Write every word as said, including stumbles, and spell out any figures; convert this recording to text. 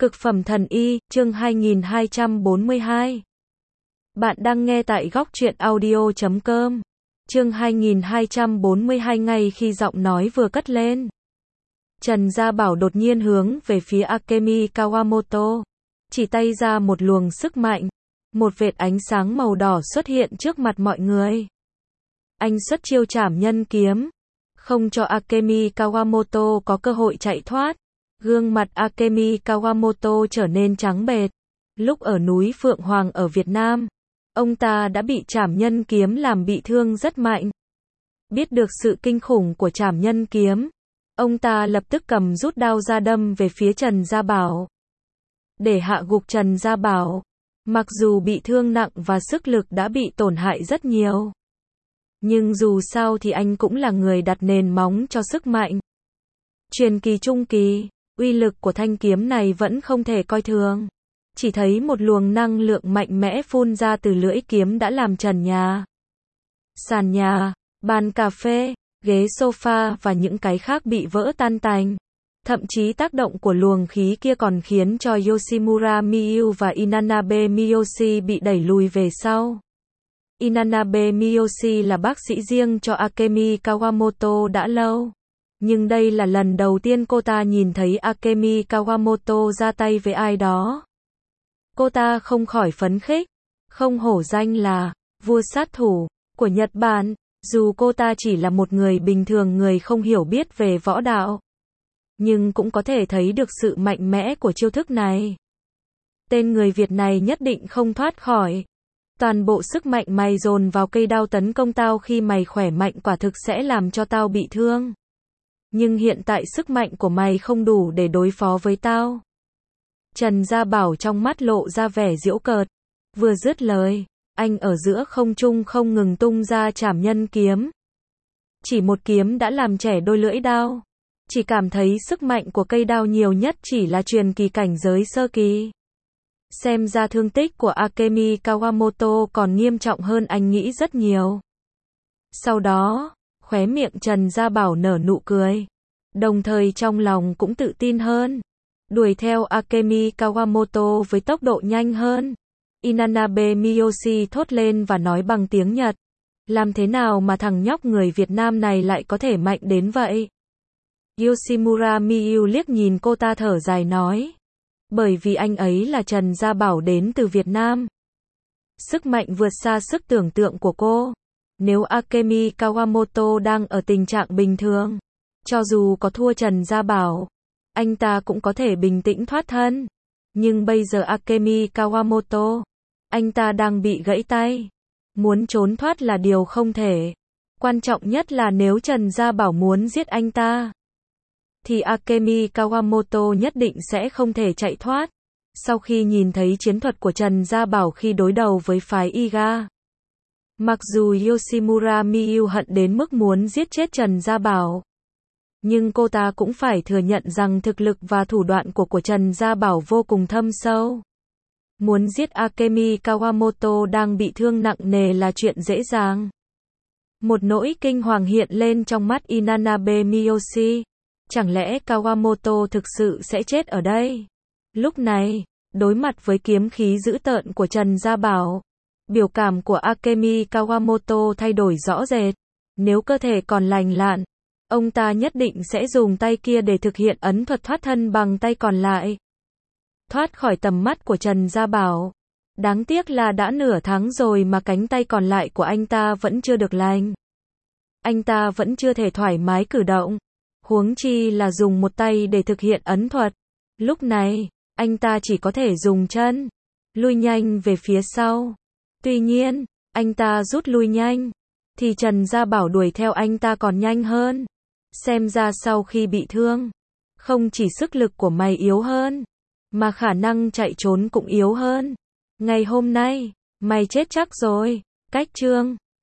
Cực phẩm thần y, chương hai nghìn hai trăm bốn mươi hai. Bạn đang nghe tại góc truyện audio chấm com. Chương hai nghìn hai trăm bốn mươi hai. Ngay khi giọng nói vừa cất lên, Trần Gia Bảo đột nhiên hướng về phía Akemi Kawamoto, chỉ tay ra một luồng sức mạnh, một vệt ánh sáng màu đỏ xuất hiện trước mặt mọi người. Anh xuất chiêu trảm nhân kiếm, không cho Akemi Kawamoto có cơ hội chạy thoát. Gương mặt Akemi Kawamoto trở nên trắng bệch. Lúc ở núi Phượng Hoàng ở Việt Nam, ông ta đã bị trảm nhân kiếm làm bị thương rất mạnh. Biết được sự kinh khủng của trảm nhân kiếm, ông ta lập tức cầm rút đao ra đâm về phía Trần Gia Bảo, để hạ gục Trần Gia Bảo. Mặc dù bị thương nặng và sức lực đã bị tổn hại rất nhiều, nhưng dù sao thì anh cũng là người đặt nền móng cho sức mạnh. Truyền kỳ trung kỳ, uy lực của thanh kiếm này vẫn không thể coi thường. Chỉ thấy một luồng năng lượng mạnh mẽ phun ra từ lưỡi kiếm đã làm trần nhà, sàn nhà, bàn cà phê, ghế sofa và những cái khác bị vỡ tan tành. Thậm chí tác động của luồng khí kia còn khiến cho Yoshimura Miyu và Inanabe Miyoshi bị đẩy lùi về sau. Inanabe Miyoshi là bác sĩ riêng cho Akemi Kawamoto đã lâu, nhưng đây là lần đầu tiên cô ta nhìn thấy Akemi Kawamoto ra tay với ai đó. Cô ta không khỏi phấn khích, không hổ danh là vua sát thủ của Nhật Bản. Dù cô ta chỉ là một người bình thường, người không hiểu biết về võ đạo, nhưng cũng có thể thấy được sự mạnh mẽ của chiêu thức này. Tên người Việt này nhất định không thoát khỏi. Toàn bộ sức mạnh mày dồn vào cây đao tấn công tao, khi mày khỏe mạnh quả thực sẽ làm cho tao bị thương. Nhưng hiện tại sức mạnh của mày không đủ để đối phó với tao. Trần Gia Bảo trong mắt lộ ra vẻ giễu cợt. Vừa dứt lời, anh ở giữa không trung không ngừng tung ra trảm nhân kiếm. Chỉ một kiếm đã làm trẻ đôi lưỡi đao. Chỉ cảm thấy sức mạnh của cây đao nhiều nhất chỉ là truyền kỳ cảnh giới sơ kỳ. Xem ra thương tích của Akemi Kawamoto còn nghiêm trọng hơn anh nghĩ rất nhiều. Sau đó, khóe miệng Trần Gia Bảo nở nụ cười, đồng thời trong lòng cũng tự tin hơn. Đuổi theo Akemi Kawamoto với tốc độ nhanh hơn. Inanabe Miyoshi thốt lên và nói bằng tiếng Nhật. Làm thế nào mà thằng nhóc người Việt Nam này lại có thể mạnh đến vậy? Yoshimura Miyu liếc nhìn cô ta thở dài nói. Bởi vì anh ấy là Trần Gia Bảo đến từ Việt Nam. Sức mạnh vượt xa sức tưởng tượng của cô. Nếu Akemi Kawamoto đang ở tình trạng bình thường, cho dù có thua Trần Gia Bảo, anh ta cũng có thể bình tĩnh thoát thân. Nhưng bây giờ Akemi Kawamoto, anh ta đang bị gãy tay. Muốn trốn thoát là điều không thể. Quan trọng nhất là nếu Trần Gia Bảo muốn giết anh ta, thì Akemi Kawamoto nhất định sẽ không thể chạy thoát. Sau khi nhìn thấy chiến thuật của Trần Gia Bảo khi đối đầu với phái Iga, mặc dù Yoshimura Miyu hận đến mức muốn giết chết Trần Gia Bảo, nhưng cô ta cũng phải thừa nhận rằng thực lực và thủ đoạn của của Trần Gia Bảo vô cùng thâm sâu. Muốn giết Akemi Kawamoto đang bị thương nặng nề là chuyện dễ dàng. Một nỗi kinh hoàng hiện lên trong mắt Inanabe Miyoshi. Chẳng lẽ Kawamoto thực sự sẽ chết ở đây? Lúc này, đối mặt với kiếm khí dữ tợn của Trần Gia Bảo, biểu cảm của Akemi Kawamoto thay đổi rõ rệt. Nếu cơ thể còn lành lặn, ông ta nhất định sẽ dùng tay kia để thực hiện ấn thuật thoát thân bằng tay còn lại. Thoát khỏi tầm mắt của Trần Gia Bảo. Đáng tiếc là đã nửa tháng rồi mà cánh tay còn lại của anh ta vẫn chưa được lành. Anh ta vẫn chưa thể thoải mái cử động. Huống chi là dùng một tay để thực hiện ấn thuật. Lúc này, anh ta chỉ có thể dùng chân lui nhanh về phía sau. Tuy nhiên, anh ta rút lui nhanh, thì Trần Gia Bảo đuổi theo anh ta còn nhanh hơn. Xem ra sau khi bị thương, không chỉ sức lực của mày yếu hơn, mà khả năng chạy trốn cũng yếu hơn. Ngày hôm nay, mày chết chắc rồi. Cách chương